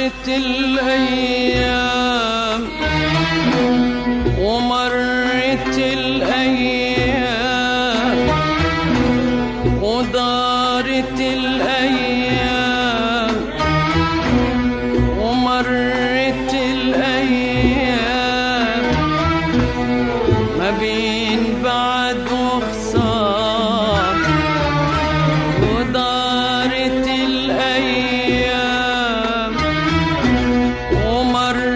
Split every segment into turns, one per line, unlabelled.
ودارت الأيام ومرت الأيام ودارت الأيام ومرت الأيام ما بين بعد وخسار ودارت الأيام ومرت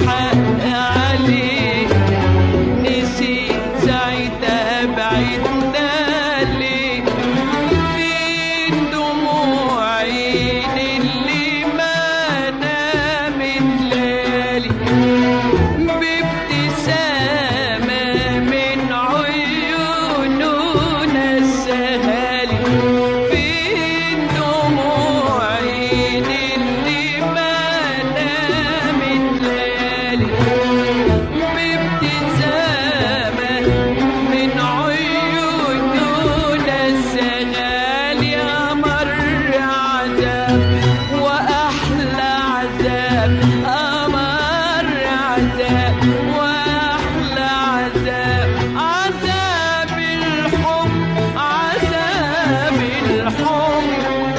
الحق عليه، نسيت ساعتها بعدنا ليه. فين دموعي اللي ما نامت ليالي، بابتسامة من عيونه نسهالي. فين دموعي اللي ما نامت ليالي، بابتسامة من عيونه نسهالي. أمر عذاب وأحلى عذاب، أمر عذاب وأحلى عذاب، عذاب الحب، عذاب الحب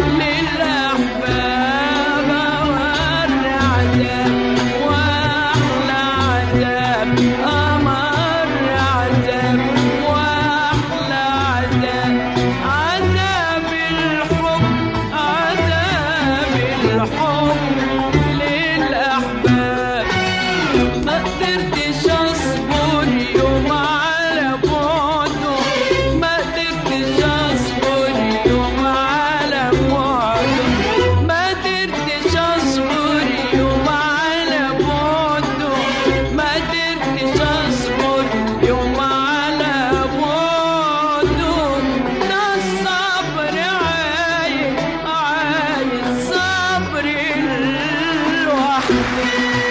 للأحباب. أمر عذاب وأحلى عذاب، أمر عذاب وأحلى عذاب، عذاب الحب، عذاب الحب للأحباب. ما قدرتش أصبر يوم على بعده، ما قدرتش أصبر يوم على بعده، ما قدرتش أصبر يوم على بعده، ما قدرتش أصبر يوم على بعده. ده الصبر عايز، عايز صبر لوحده.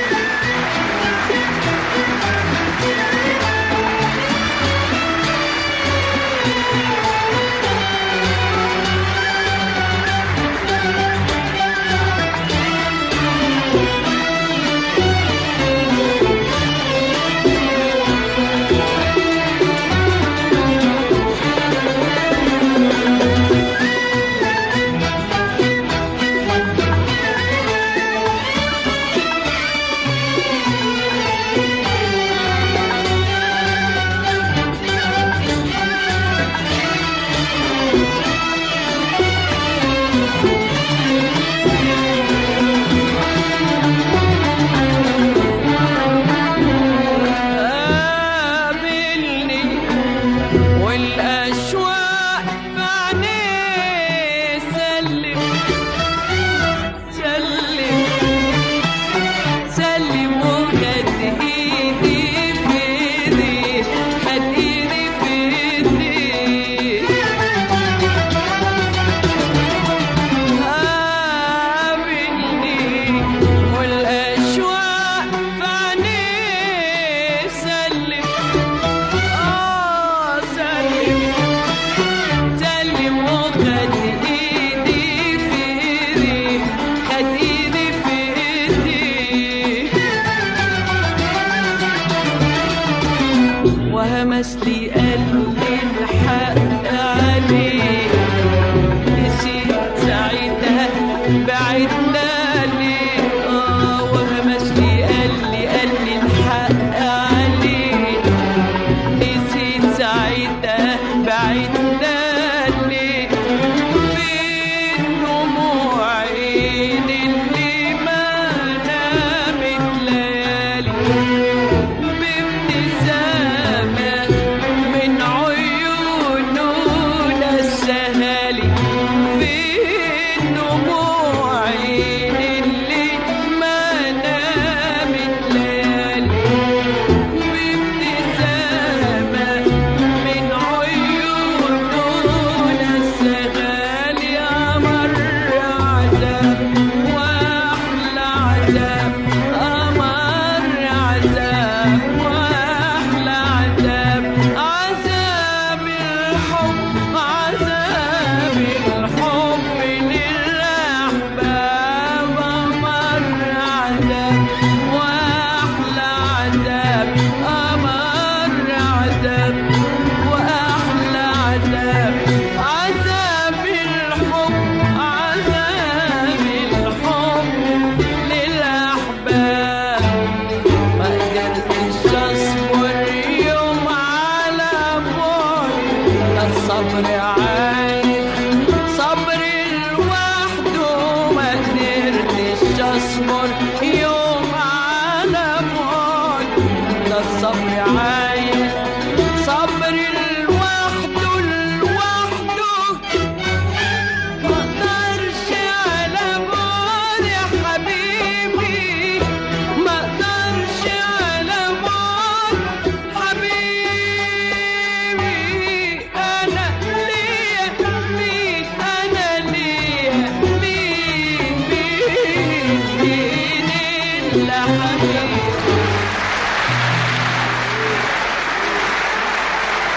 قابلني والأشواق بعينيه، سلم سلم سلم، وخد إيدي في إيدي، خد إيدي في إيدي. قابلني والأشواق بعينيه، سلم سلم سلم، وخد إيدي في إيدي، خد إيدي في إيدي. وهمس لي قلبي الحق عليه، نسيت ساعتها بعدنا ليه. وهمس لي قلبي الحق عليه، نسيت ساعتها بعدنا ليه. فين دموعي اللي ما نامت ليالي، بابتسامة من عيونه ده الصبر عايز صبر لوحده لوحده، مقدرش على بعد يا حبيبي، مقدرش على بعد حبيبي. أنا ليا مين، أنا ليا مين، مين إلا حبيبي.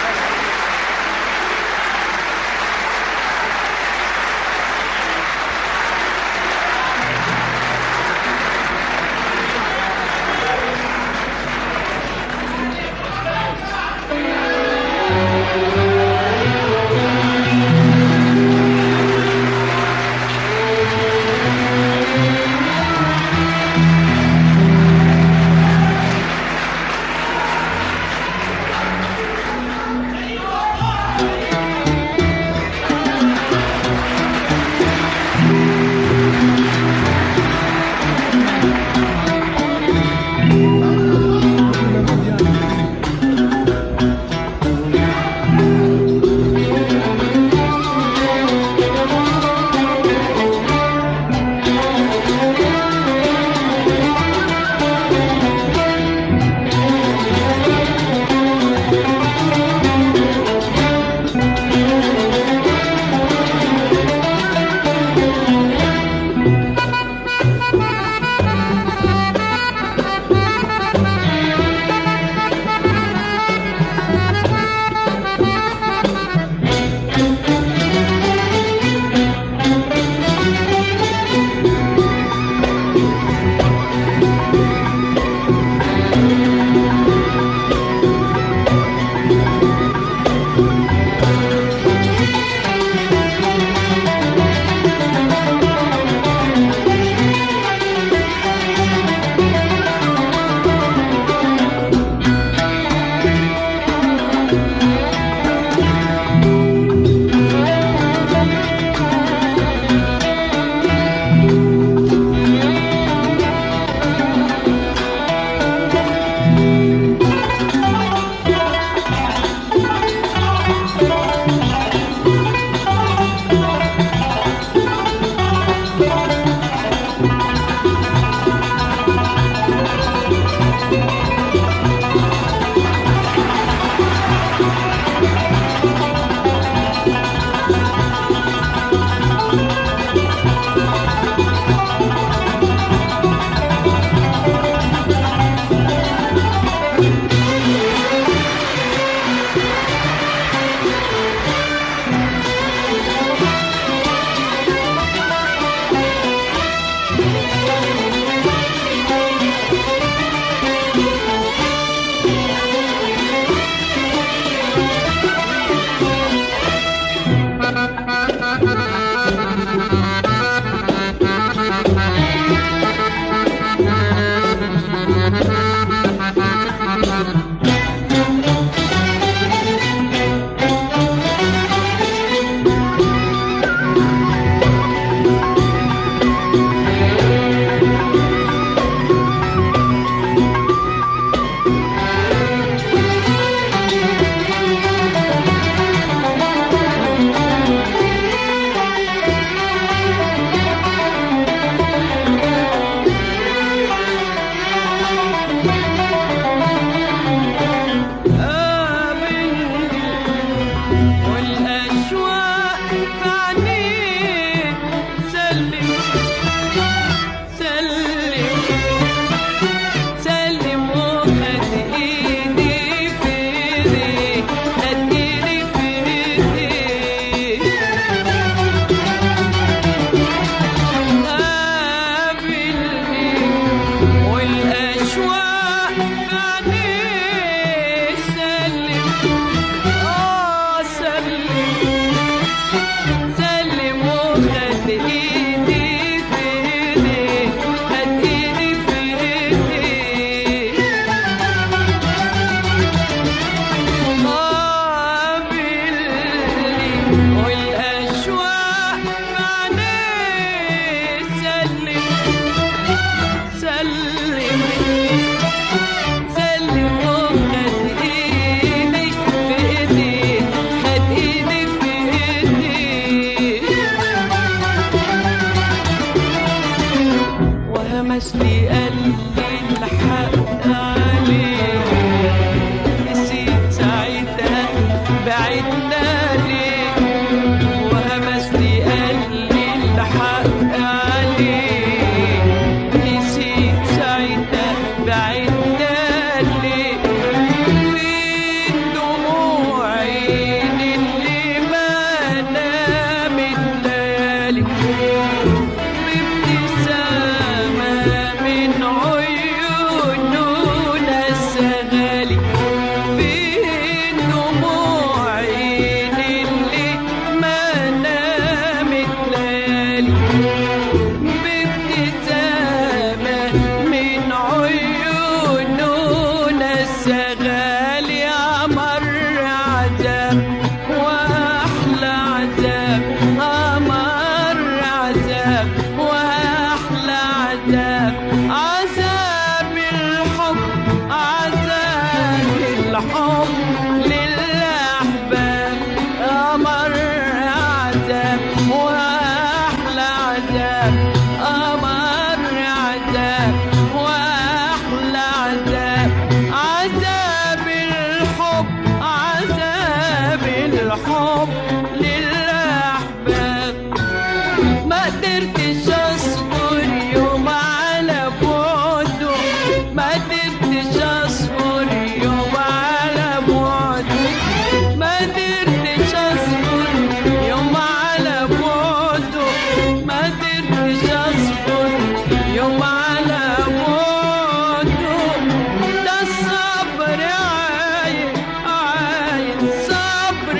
الحب للأحباب أمر عذاب وأحلى عذاب أمر عذاب وأحلى عذاب عذاب الحب عذاب الحب للأحباب ما قدرتش أصبر يوم على بعده ما قدرتش أصبر يوم على بعده ما قدرتش أصبر يوم على بعده ما قدرتش أصبر يوم على بعده ده الصبر عايز عايز صبر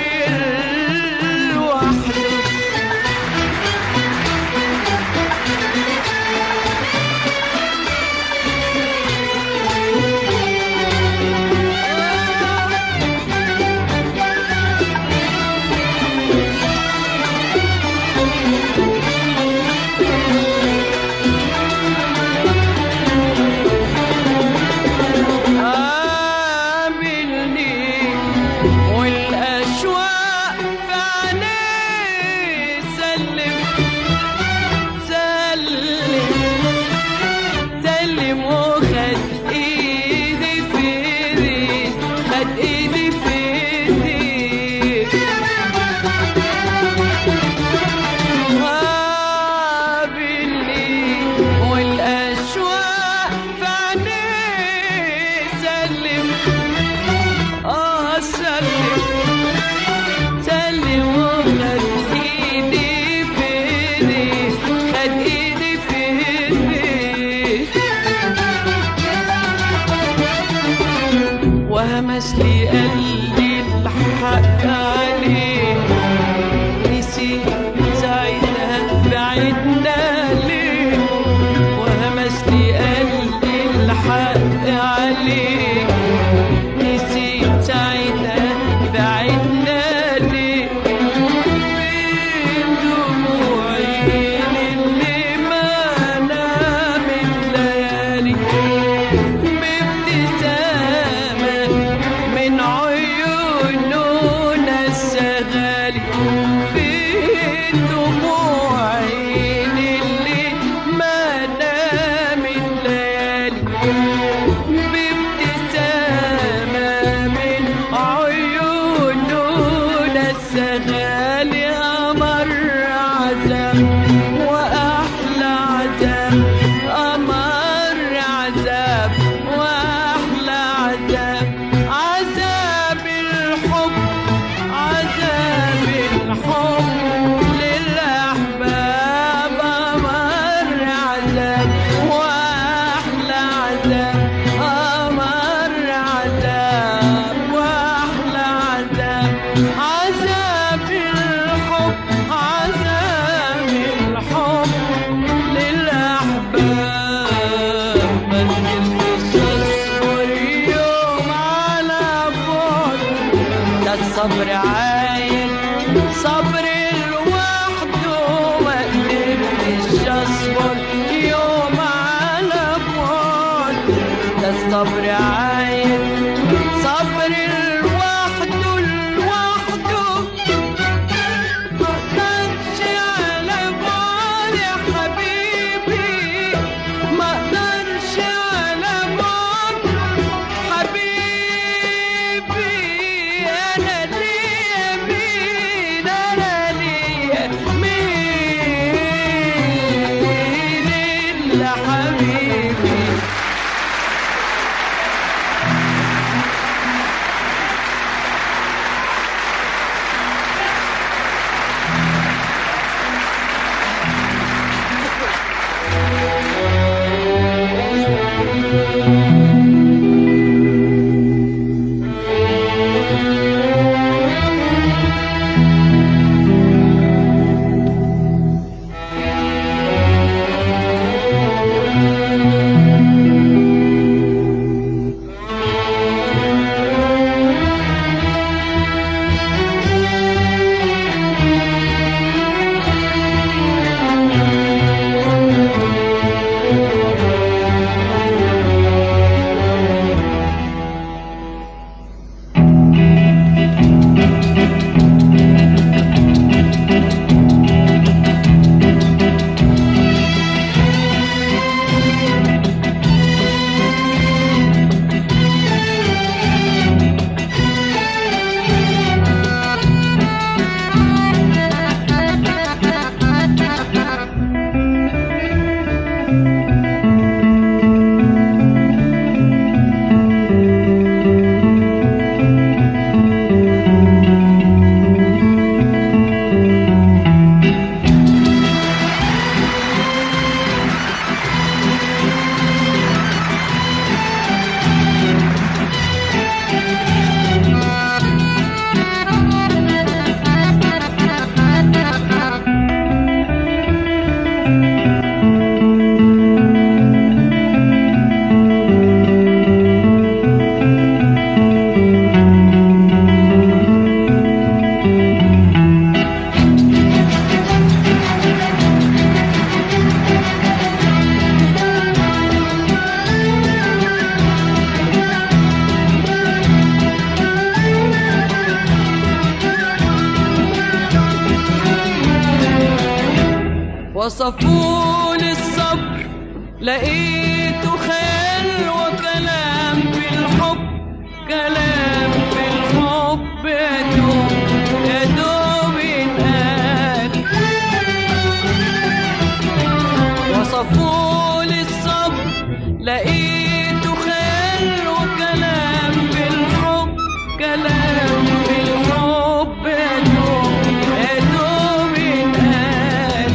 لوحده قابلني والأشواق في عينيه سلم سلم سلم وخد ايدي في ايدي خد ايدي في ايدي قابلني والأشواق في عينيه سلم سلم سلم وخد ايدي في ايدي خد ايدي في ايدي وهمس لي قلبي الحق عليه نسي ساعتها بعدنا ليه وهمس لي قلبي الحق عليه نسي ساعتها بعدنا ليه بين دموعي اللي ما نامت ليالي بابتسامة من عيوننا السغالي فين دموعي اللي ما نامت ليالي بابتسامة من عيوننا السغالي أمر عذاب وأحلى عذاب أمر عذاب وأحلى عذاب عذاب الحب عذاب الحب للأحباب أمر عذاب وأحلى عذاب أمر عذاب وأحلى عذاب عذاب الحب عذاب الحب للأحباب ما قدرتش أصبر يوم على بعد ده الصبر عايز صبر لوحده ما قدرتش أصبر يوم على بعد ده الصبر عايز صبر لوحده لوحده مقدرش على بعد يا حبيبي مقدرش على بعد حبيبي أنا ليا وصفولي الصبر لقيته خيال وكلام في الحب، كلام في الحب يا دوب يا دوب ينقال. وصفولي الصبر لقيته خيال وكلام في الحب، كلام في الحب يا دوب يا دوب ينقال.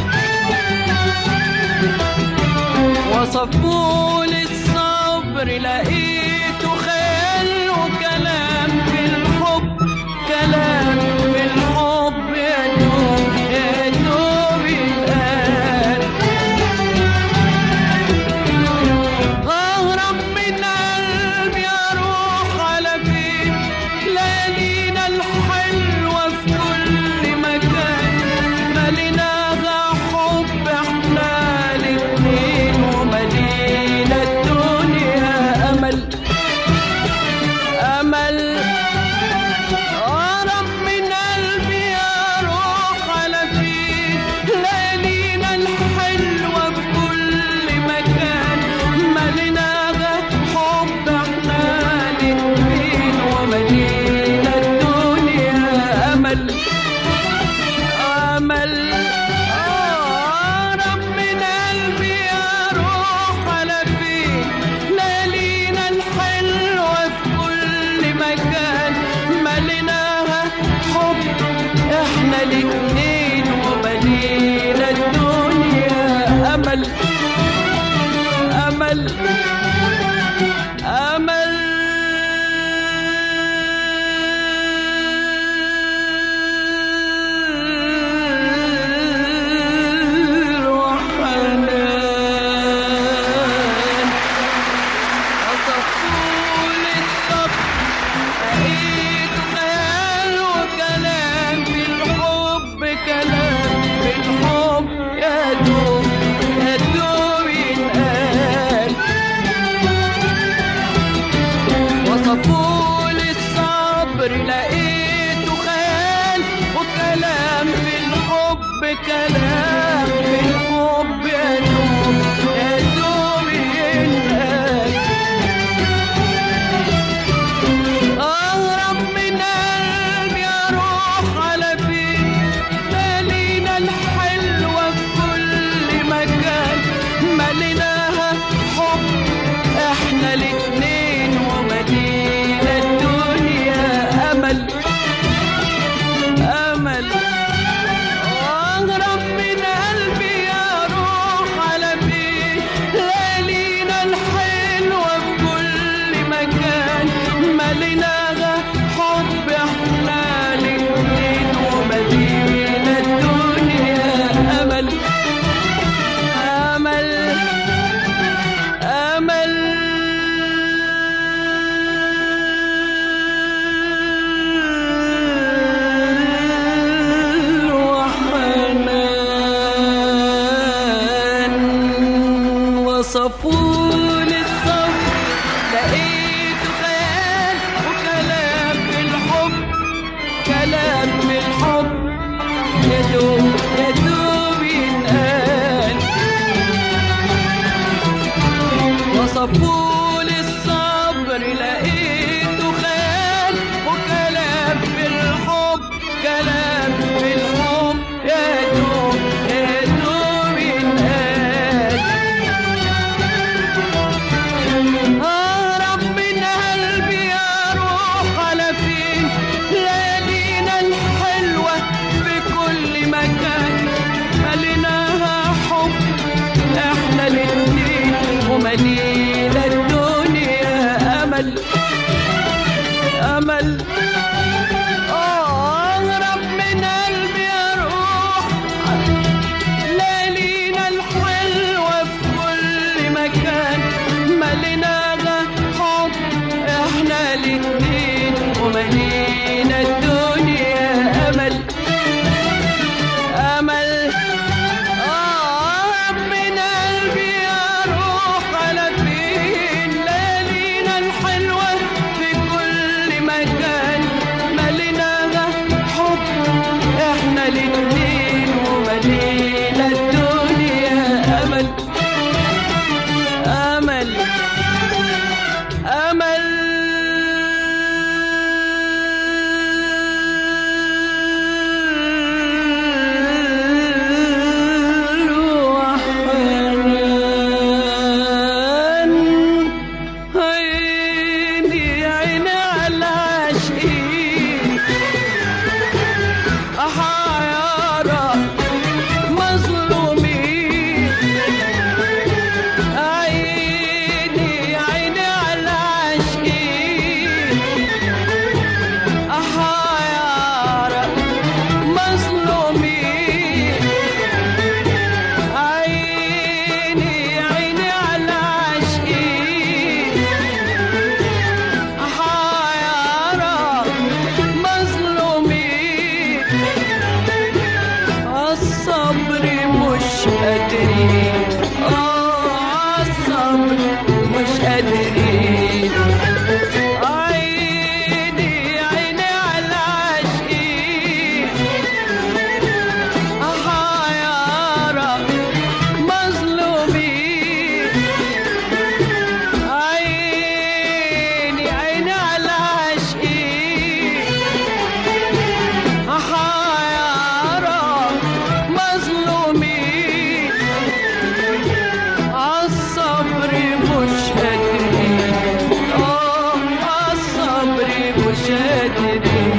وصفولي الصبر لقيته خيال وكلام في الحب، كلام في الحب يا دوب يا دوب ينقال. أهرب من قلبي أروح على فين، ليالينا الحلوة في كل مكان، مليناها حب احنا الاتنين، وملينا الدنيا أمل أمل. أهرب من قلبي أروح على فين، ليالينا الحلوة في كل مكان، مليناها حب احنا الاتنين، وملينا الدنيا أمل أمل. أهرب من قلبي أروح على فين، ليالينا الحلوة في كل مكان، مليناها حب احنا الاتنين، وملينا الدنيا أمل أمل أمل. وحنان وصفولي الصبر لقيته خيال وكلام في الحب، كلام في الحب يا دوب يا دوب ينقال. وصفولي الصبر لقيته خيال وكلام في الحب، كلام في الحب يا دوب يا دوب ينقال. أهرب من قلبي أروح على فين، ليالينا الحلوة في كل مكان، مليناها حب احنا الاتنين، ومدينة الدنيا أمل أمل. أهرب من قلبي أروح على فين، ليالينا الحلوة في كل مكان، مليناها حب احنا الاتنين، ومدينة الدنيا أمل أمل أمل. وحنان وصفولي الصبر لقيته خيال وكلام في الحب، كلام في الحب يا دوب يا دوب ينقال. وصفولي الصبر لقيته خيال وكلام في الحب، كلام في الحب يا دوب يا دوب ينقال. أهرب من قلبي أروح على فين، ليالينا الحلوة في كل مكان، مليناها حب احنا الاتنين، وملينا الدنيا أمل أمل. أهرب من قلبي أروح ليالينا الحلوة في كل مكان، مليناها حب احنا الاتنين، وملينا الدنيا أمل أمل. أهرب من قلبي أروح على فين، ليالينا الحلوة في كل مكان، مليناها حب احنا الاتنين، وملينا الدنيا أدري.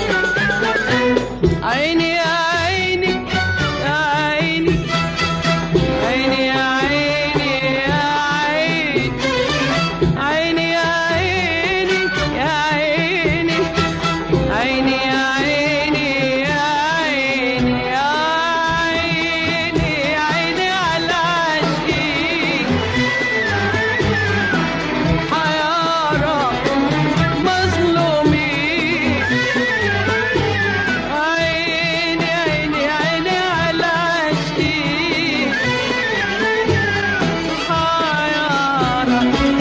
عيني يا عيني يا عيني، عيني يا عيني يا عيني، عيني يا عيني يا عيني، عيني يا عيني يا عيني يا عيني، عيني على عاشقين حيارى مظلومين. عيني عيني عيني على عاشقين حيارى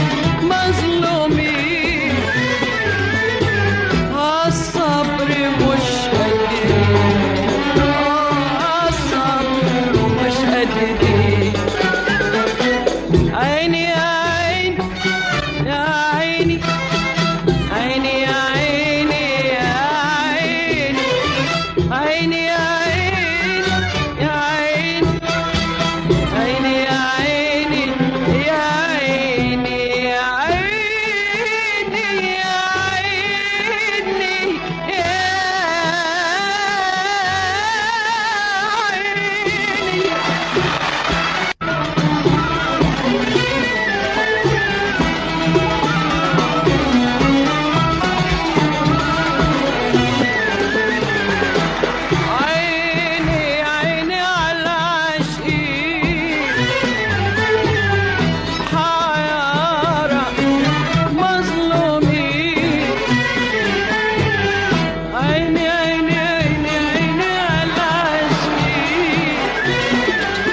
مظلومين. الصبر مش قادرين، الصبر مش قادرين. عيني يا عيني يا عيني، عيني يا عيني يا عيني، عيني يا عيني يا عيني، عيني يا عيني يا عيني يا عيني يا عيني يا عيني. عيني عيني على عاشقين حيارى مظلومين. عيني عيني عيني عيني على عاشقين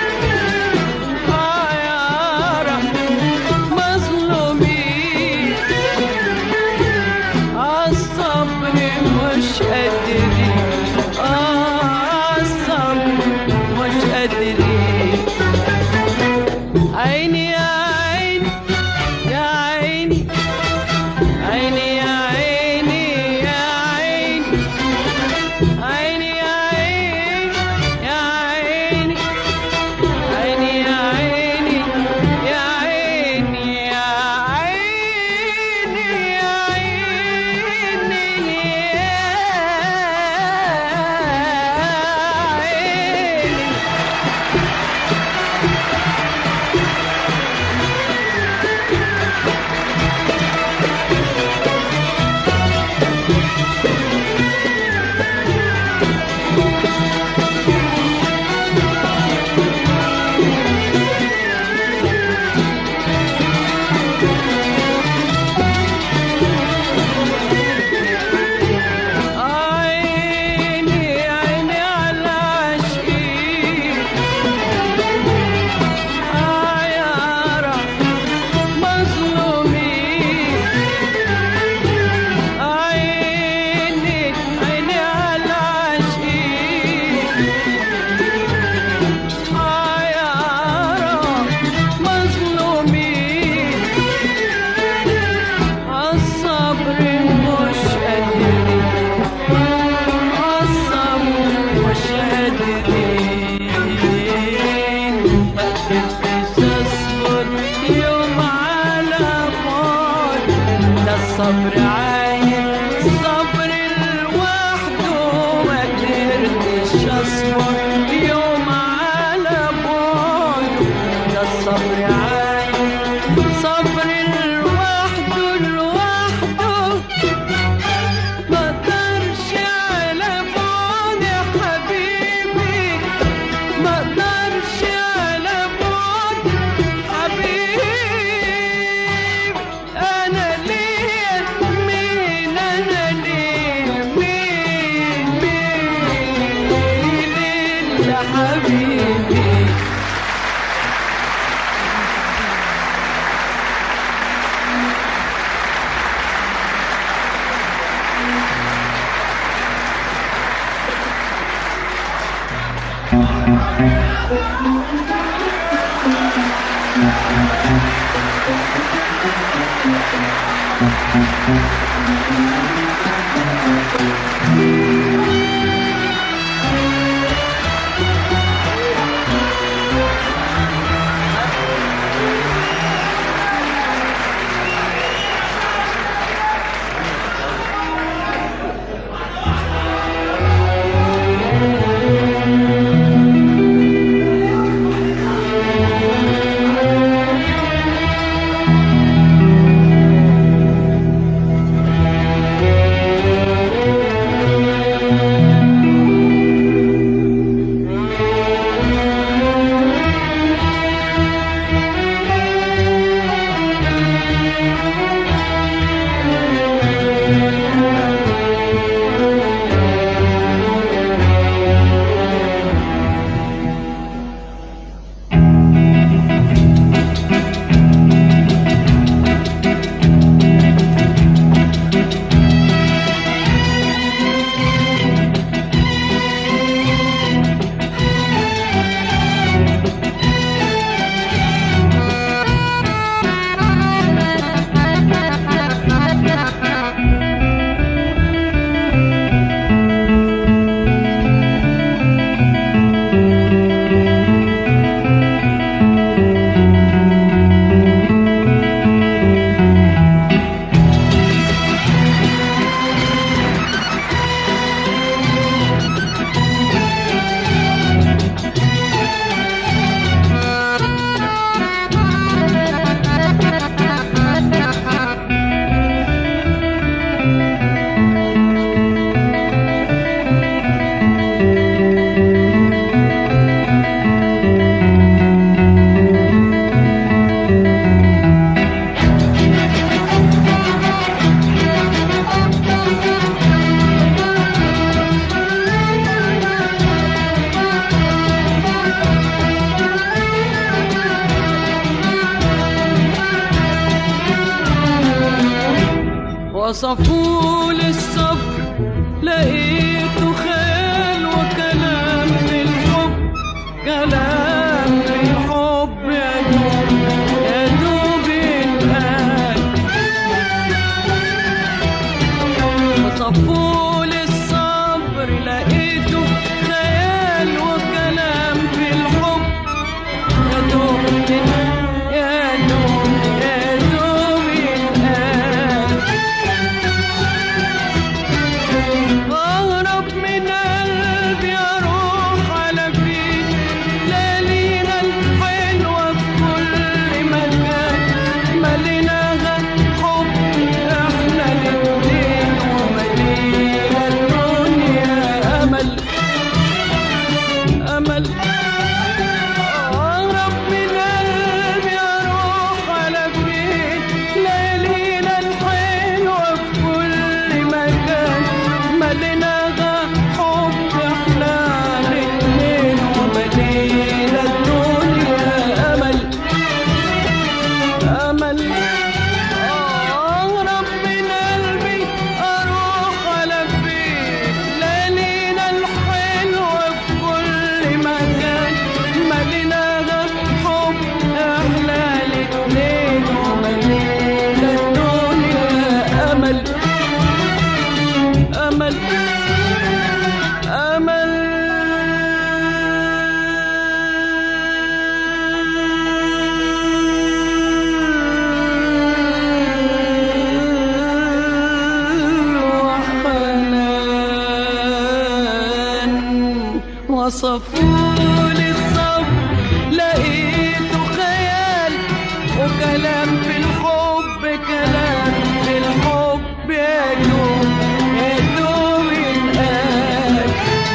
حيارى مظلومين. الصبر مش قادرين، الصبر مش قادرين. عيني يا عيني يا عيني، عيني يا عيني يا عيني، عيني يا عيني يا عيني، عيني يا عيني يا عيني يا عيني يا عيني عيني عيني على عاشقين حيارى مظلومين. عيني عيني على عاشقين حيارى مظلومين. الصبر مش قادرين، الصبر مش قادرين. مقدرتش اصبر يوم على بعد، ده الصبر عايز صبر لوحده. مقدرتش اصبر يوم على بعد، ده الصبر عايز صبر لوحده لوحده. مقدرش على بعد يا حبيبي، مقدرش على بعد حبيبي. أنا ليا مين، أنا ليا مين، مين إلا حبيبي. وصفوا للصبر لقيته خيال وكلام في الحب، كلام في الحب يا دوب يتقال. وصفوا للصبر لقيته خيال وكلام في الحب يا دوب يا دوب يا دوب يتقال. أهرب من قلبي أروح على فين، ليالينا الحلوة في كل مكان مليناها حب احنا الاتنين، وملينا الدنيا أمل أمل. أهرب من قلبي أروح على فين، ليالينا الحلوة في كل مكان مليناها حب احنا الاتنين، وملينا الدنيا أمل أمل. أهرب من قلبي أروح على فين، ليالينا الحلوة في كل مكان مليناها حب احنا الاتنين، وملينا الدنيا أمل أمل أمل. وحنان وصفوا للصبر لقيته خيال وكلام في الحب، كلام في الحب يا دوب يا دوب يتقال.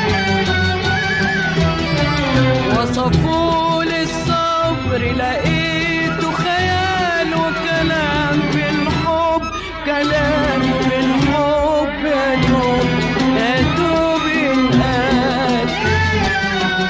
وصفوا للصبر لقيته خيال وكلام في الحب، كلام في الحب يا دوب يا دوب يتقال.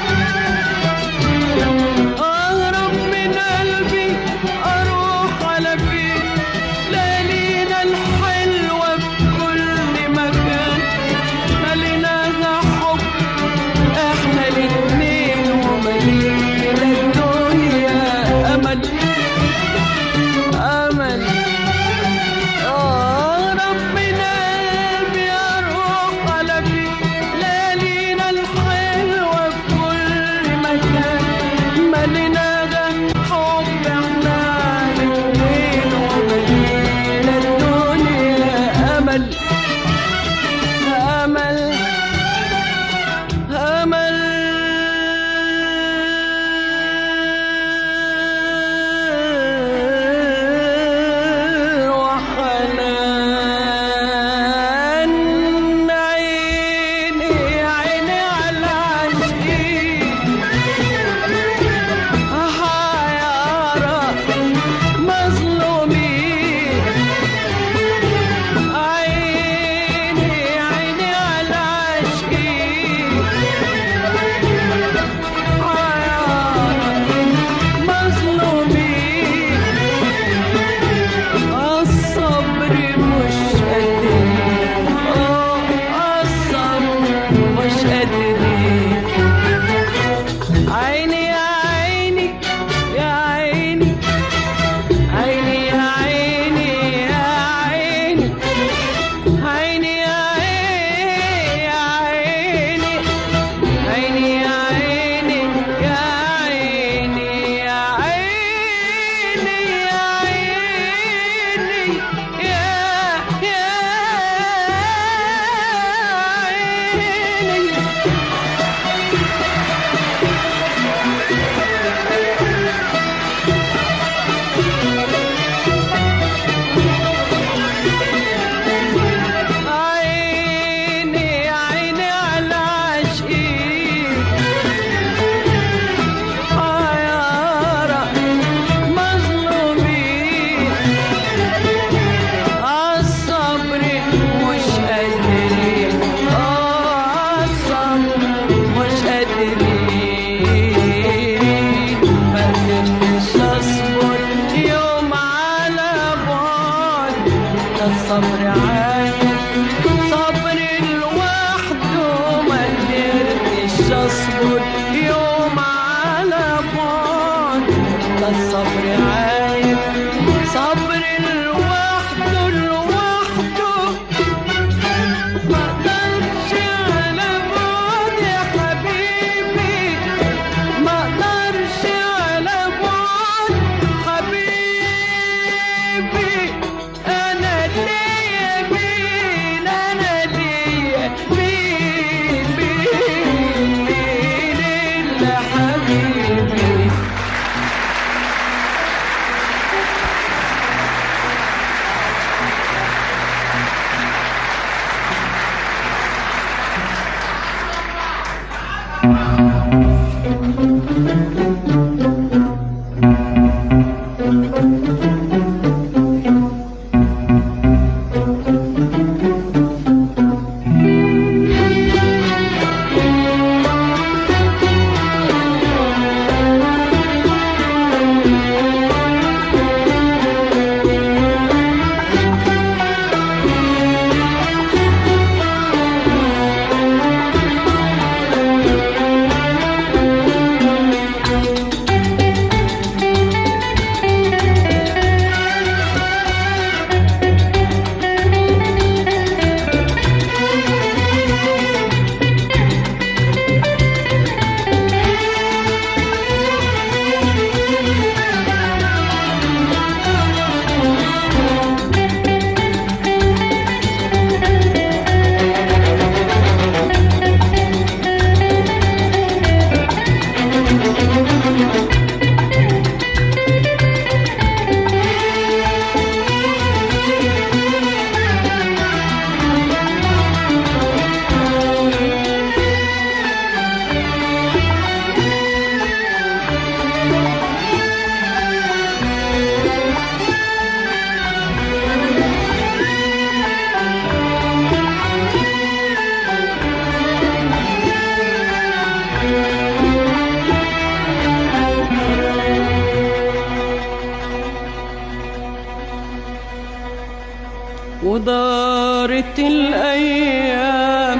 الأيام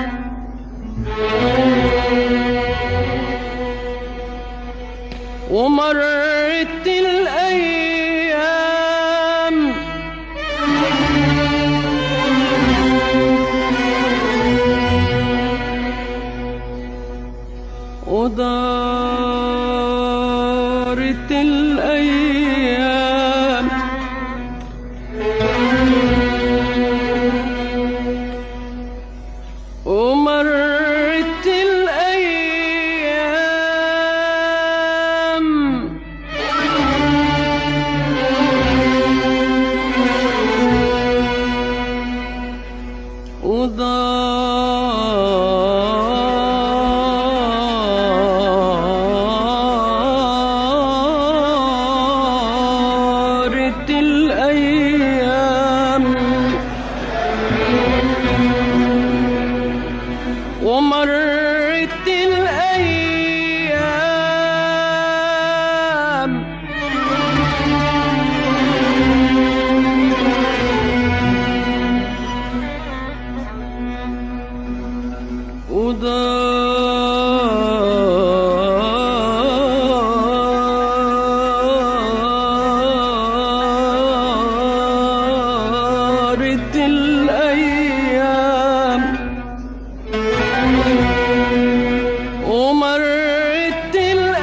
ومرت الأيام ودارت الأيام ومرت الأيام ودارت الأيام ومرت الأيام ودارت الأيام ومرت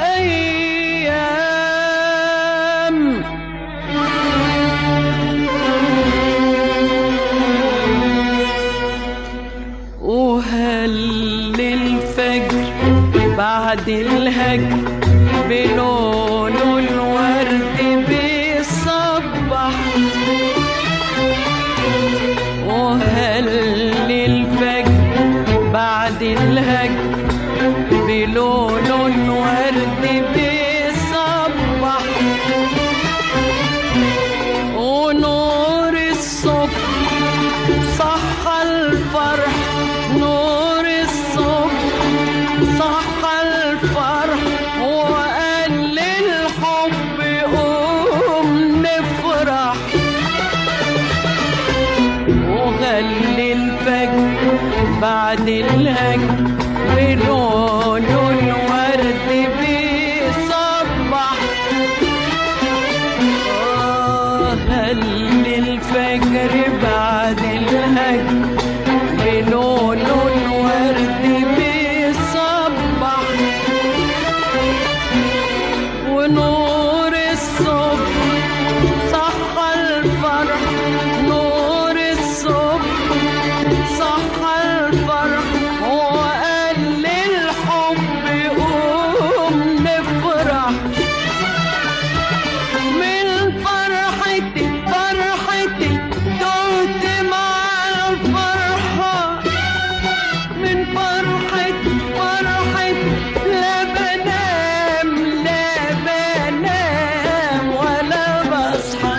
الأيام وهل الفجر بعد الهجر بلون الورد بيصبح وهل الفجر بعد الهجر بلون الورد بيصبح ونور الصبح صح الفرح نور الصبح صح الفرح وقال للحب قوم نفرح وغلي الفجر بعد الهجر بلون الورد بيصبح هل الفجر بعد الهجر بلون الورد بيصبح ونور الصبح صح الفرح نور الصبح صح الفرح وقال للحب قوم نفرح من فرحتي فرحتي تهت مع الفرحة من فرحتي فرحتي لا بنام لا بنام ولا بصحى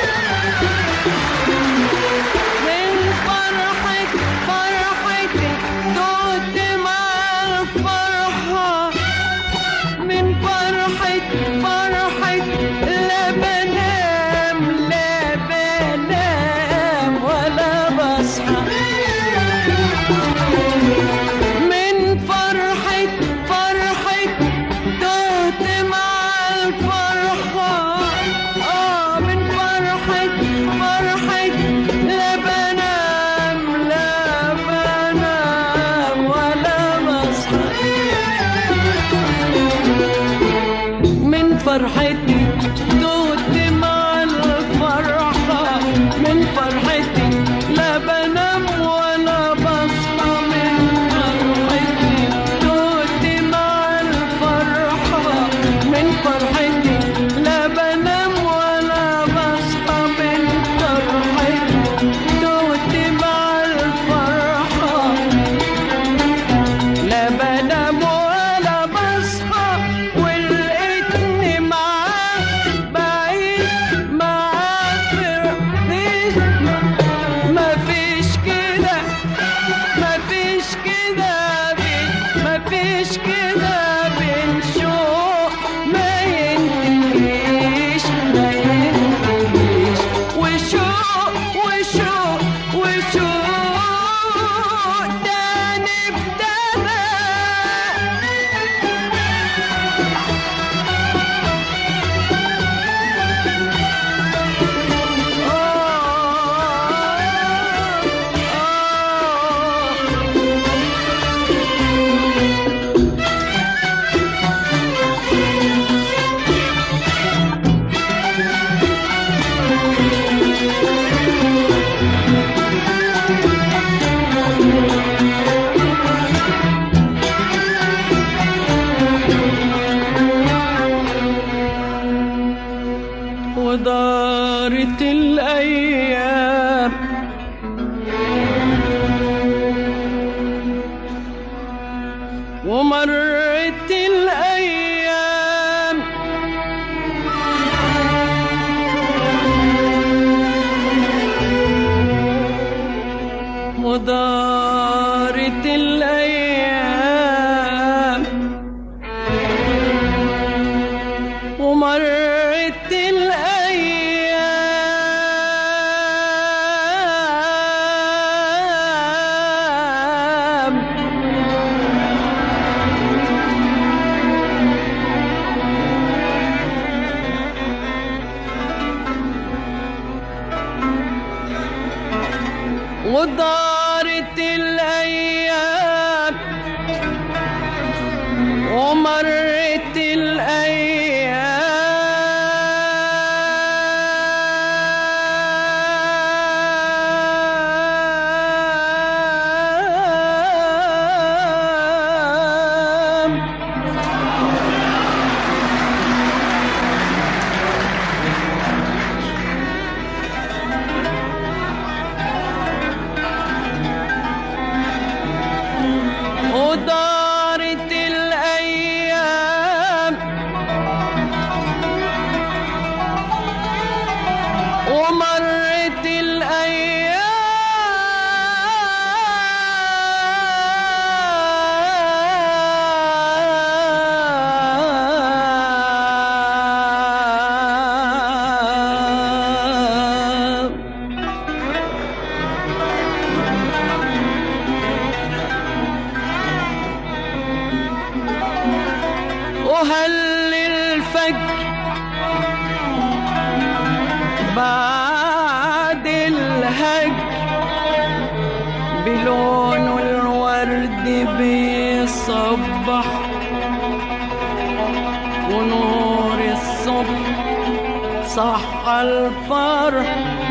من فرحتي فرحتي تهت مع الفرحة من فرحتي فرحتي لا بنام لا بنام ولا بصحى من فرحتي فرحتي تهت مع الفرحة من فرحتي فرحتي لا بنام لا بنام ولا بصحى من فرحتي تهت مع الفرحة من فرحتي لا بنام ولا بصحى من فرحتي تهت مع الفرحة من فرحتي لا بنام ولا بصحى من فرحتي تهت مع الفرحة لا بنام ولا بصحى ولقيتني مع ودارت الأيام ومرت الأيام ودارت الأيام ومرت الأيام ودارت الأيام ومرت الأيام وهل الفجر بعد الهجر بلون الورد بيصبح ونور الصبح صح الفرح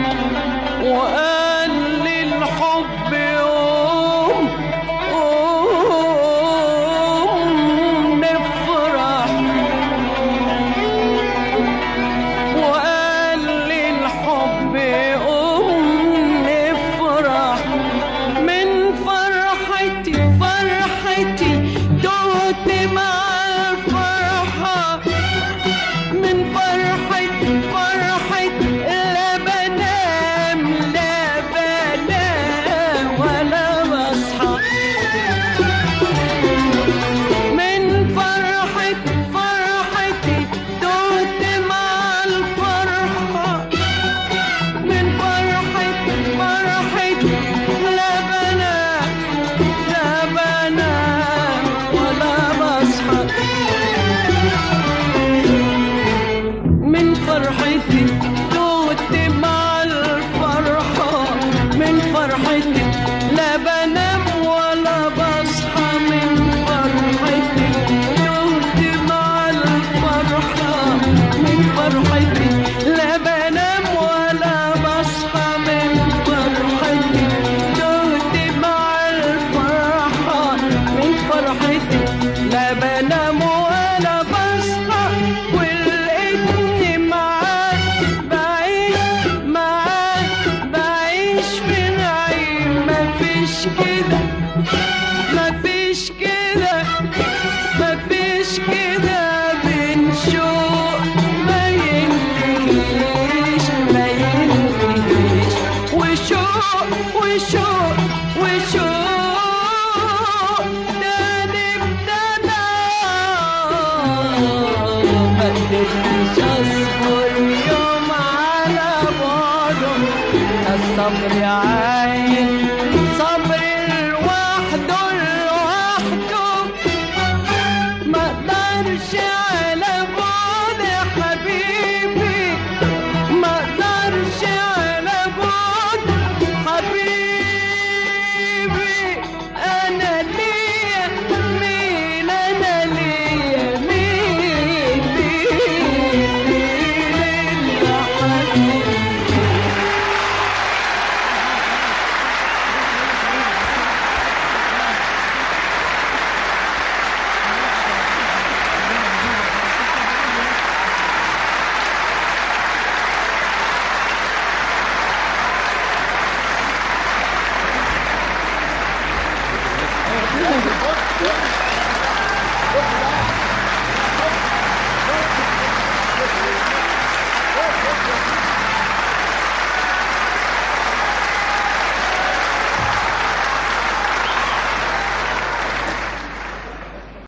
وقال للحب يوم نفرح وقال للحب نفرح من فرحتي فرحتي تهت مع الفرحة من فرحتي فرحتي لا بنام لا بنام ولا بصحى من فرحتي فرحتي تهت مع الفرحة من فرحتي فرحتي لا بنام لا بنام ولا بصحى من فرحتي تهت مع الفرحة من فرحتي لا بنام ولا بصحى من فرحتي تهت مع الفرحة من فرحتي لا بنام ولا بصحى من فرحتي تهت مع الفرحة من فرحتي لا بنام ولا بصحى ولقيتني معاك بعيش في نعيم مفيش كده مفيش كده مفيش كده بين شوق ما ينتهيش ما ينتهيش وشوق وشوق وشوق تاني ابتدى ما قدرتش اصبر يوم على بعده الصبر عايز صبر لوحده لوحده ما اقدرش على بعد يا حبيبي ما اقدرش على بعد حبيبي انا ليا مين انا ليا مين الا حبيبي
Good.